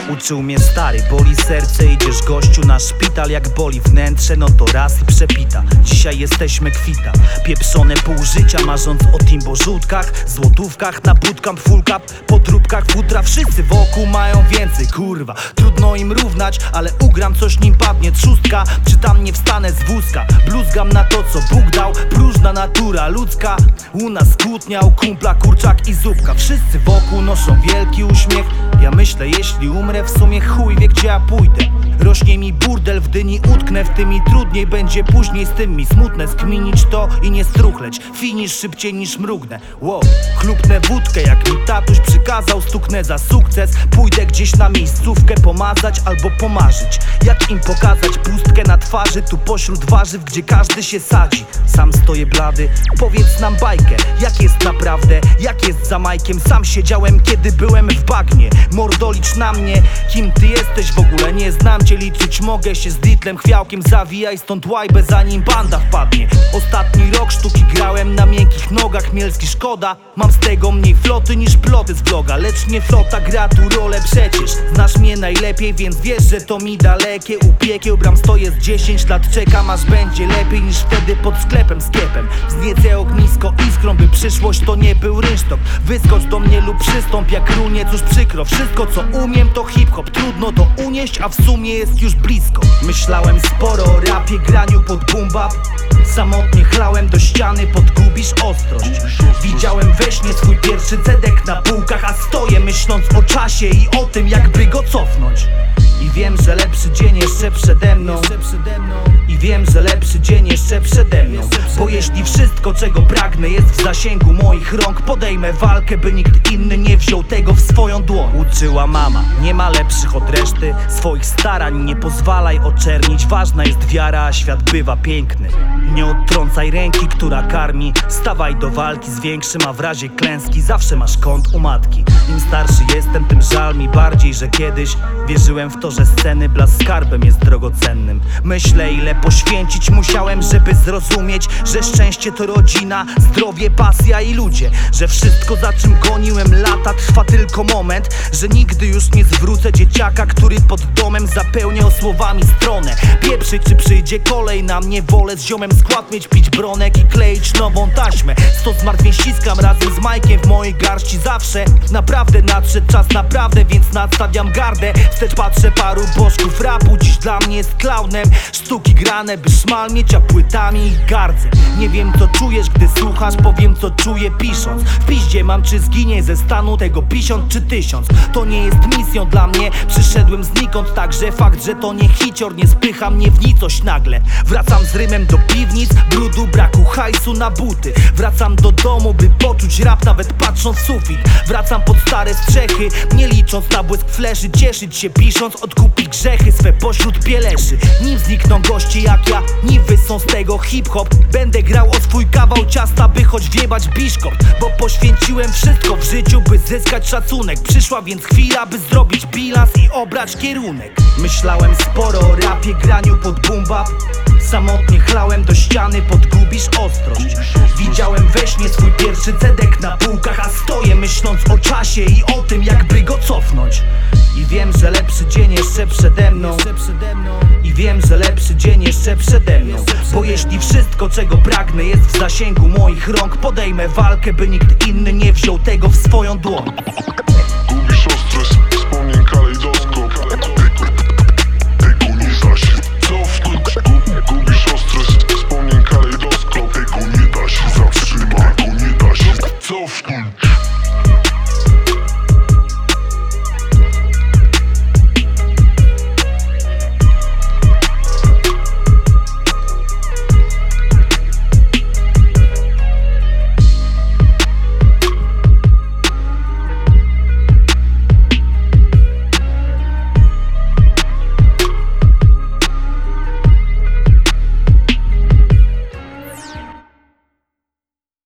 Uczył mnie stary, boli serce, idziesz gościu na szpital. Jak boli wnętrze, no to raz i przepita. Dzisiaj jesteśmy kwita, pieprzone pół życia, marząc o timbożutkach, złotówkach, na bootcamp, full cup, podróbkach futra. Wszyscy wokół mają więcej, kurwa, trudno im równać, ale ugram coś nim padnie trzustka. Czy tam nie wstanę z wózka, bluzgam na to co Bóg dał. Próżna natura ludzka, u nas kłótnia, u kumpla kurczak i zupka. Wszyscy wokół noszą wielki uśmiech. Ja myślę, jeśli umrę, w sumie chuj wie gdzie ja pójdę. Rośnie mi burdel w dyni, utknę w tym i trudniej będzie później z tym mi smutne. Skminić to i nie struchleć, finisz szybciej niż mrugnę. Wow, chlupnę wódkę jak mi tatuś przykazał, stuknę za sukces. Pójdę gdzieś na miejscówkę pomazać albo pomarzyć. Jak im pokazać pustkę na twarzy, tu pośród warzyw, gdzie każdy się sadzi. Sam stoję blady, powiedz nam bajkę, jak jest naprawdę, jak jest za Majkiem. Sam siedziałem kiedy byłem w bagnie. Mordo, licz na mnie, kim ty jesteś w ogóle, nie znam cię, liczyć mogę się z Ditlem, chwiałkiem. Zawijaj stąd łajbę zanim banda wpadnie. Ostatni rok sztuki grałem na miękkich nogach, Mielski szkoda, mam z tego mniej floty niż ploty z vloga. Lecz nie flota gra tu rolę przecież, znasz mnie najlepiej, więc wiesz, że to mi dalekie. U piekieł bram stoję z 10 lat, czekam aż będzie lepiej niż wtedy pod sklepem z kiepem. Wzniecę ognisko iskrą, by przyszłość to nie był rynsztok. Wyskocz do mnie lub przystąp jak runie, cóż przykro. Wszystko co umiem to hip-hop, trudno to unieść, a w sumie jest już blisko. Myślałem sporo o rapie, graniu pod boom bap. Samotnie chlałem do ściany, podgubisz ostrość. Widziałem we śnie swój pierwszy cedek na półkach, a stoję myśląc o czasie i o tym jakby go cofnąć. I wiem, że lepszy dzień jeszcze przede mną. I wiem, że lepszy dzień jeszcze przede mną. Bo jeśli wszystko czego pragnę jest w zasięgu moich rąk, podejmę walkę, by nikt inny nie wziął tego w swoją dłoń. Uczyła mama, nie ma lepszych od reszty. Swoich starań nie pozwalaj oczernić. Ważna jest wiara, a świat bywa piękny. Nie odtrącaj ręki, która karmi. Stawaj do walki z większym, a w razie klęski zawsze masz kąt u matki. Im starszy jestem, tym żal mi bardziej, że kiedyś wierzyłem w to, że sceny blask skarbem jest drogocennym. Myślę, ile poświęcić musiałem, żeby zrozumieć, że szczęście to rodzina, zdrowie, pasja i ludzie. Że wszystko, za czym goniłem lata, trwa tylko moment. Że nigdy już nie zwrócę dzieciaka, który pod domem zapełniał słowami stronę. Pieprzyć, czy przyjdzie kolej na mnie, wolę z ziomem skład mieć, pić bronek i kleić nową taśmę. 100 zmartwień ściskam razem z Majkiem w mojej garści zawsze. Naprawdę nadszedł czas, naprawdę, więc nadstawiam gardę. Wstecz patrzę, paru bożków rapu dziś dla mnie jest klaunem. Sztuki grane, by szmal mieć, a płytami ich gardzę. Nie wiem co czujesz, gdy słuchasz, powiem co czuję pisząc. W piździe mam, czy zginie ze stanu tego 50 czy 1000. To nie jest misją dla mnie, przyszedłem znikąd. Także fakt, że to nie hicior, nie spycha mnie w nicość nagle. Wracam z rymem do piwnic, brudu, braku hajsu na buty. Wracam do domu, by poczuć rap nawet patrząc w sufit. Wracam pod stare strzechy, nie licząc na błysk fleszy. Cieszyć się pisząc, odkupić grzechy swe pośród pieleszy. Nim znikną goście jak ja, nim wysą z tego hip-hop. Będę grał o swój kawał ciasta, by choć wjebać biszkopt. Bo poświęciłem wszystko w życiu, by zyskać szacunek. Przyszła więc chwila, by zrobić bilans i obrać kierunek. Myślałem sporo o rapie, graniu pod boom bap. Samotnie chlałem do ściany, podgubisz ostrość. Widziałem we śnie swój pierwszy cedek na półkach, a stoję myśląc o czasie i o tym jakby go cofnąć. I wiem, że lepszy dzień jeszcze przede mną. I wiem, że lepszy dzień jeszcze przede mną. Bo jeśli wszystko czego pragnę jest w zasięgu moich rąk, podejmę walkę, by nikt inny nie wziął tego w swoją dłoń.